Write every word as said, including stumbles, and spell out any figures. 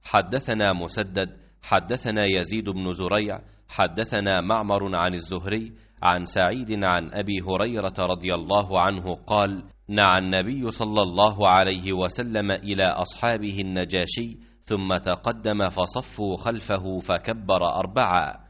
حدثنا مسدد حدثنا يزيد بن زريع حدثنا معمر عن الزهري عن سعيد عن أبي هريرة رضي الله عنه قال: نعى النبي صلى الله عليه وسلم إلى أصحابه النجاشي ثم تقدم فصفوا خلفه فكبر أربعا،